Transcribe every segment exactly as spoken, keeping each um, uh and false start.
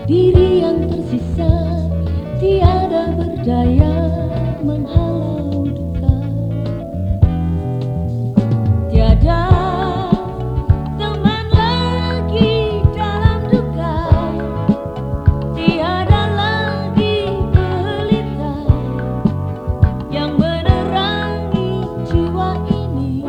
Diri yang tersisa tiada berdaya menghalau duka. Tiada teman lagi dalam duka, tiada lagi pelita yang menerangi jiwa ini.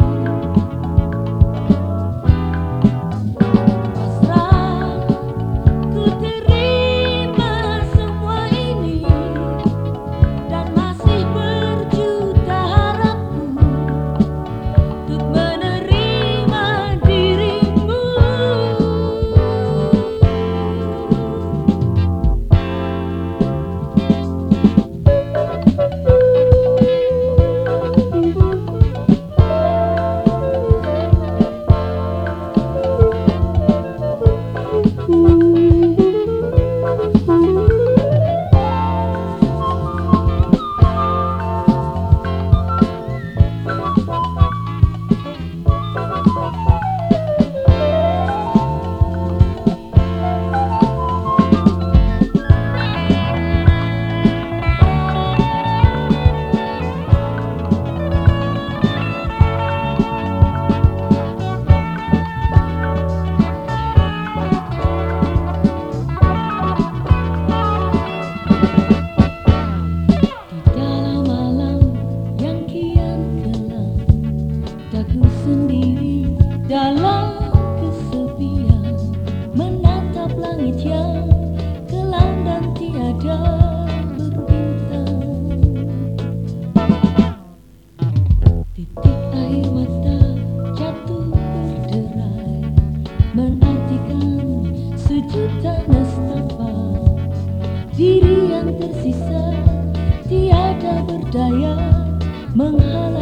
Pasrah ku terima semua ini, dan masih berjuta harapku untuk menerima dirimu. Aku sendiri dalam kesepian menatap langit yang kelam dan tiada berbintang. Titik air mata jatuh berderai menartikan sejuta nestapa. Diri yang tersisa tiada berdaya menghalau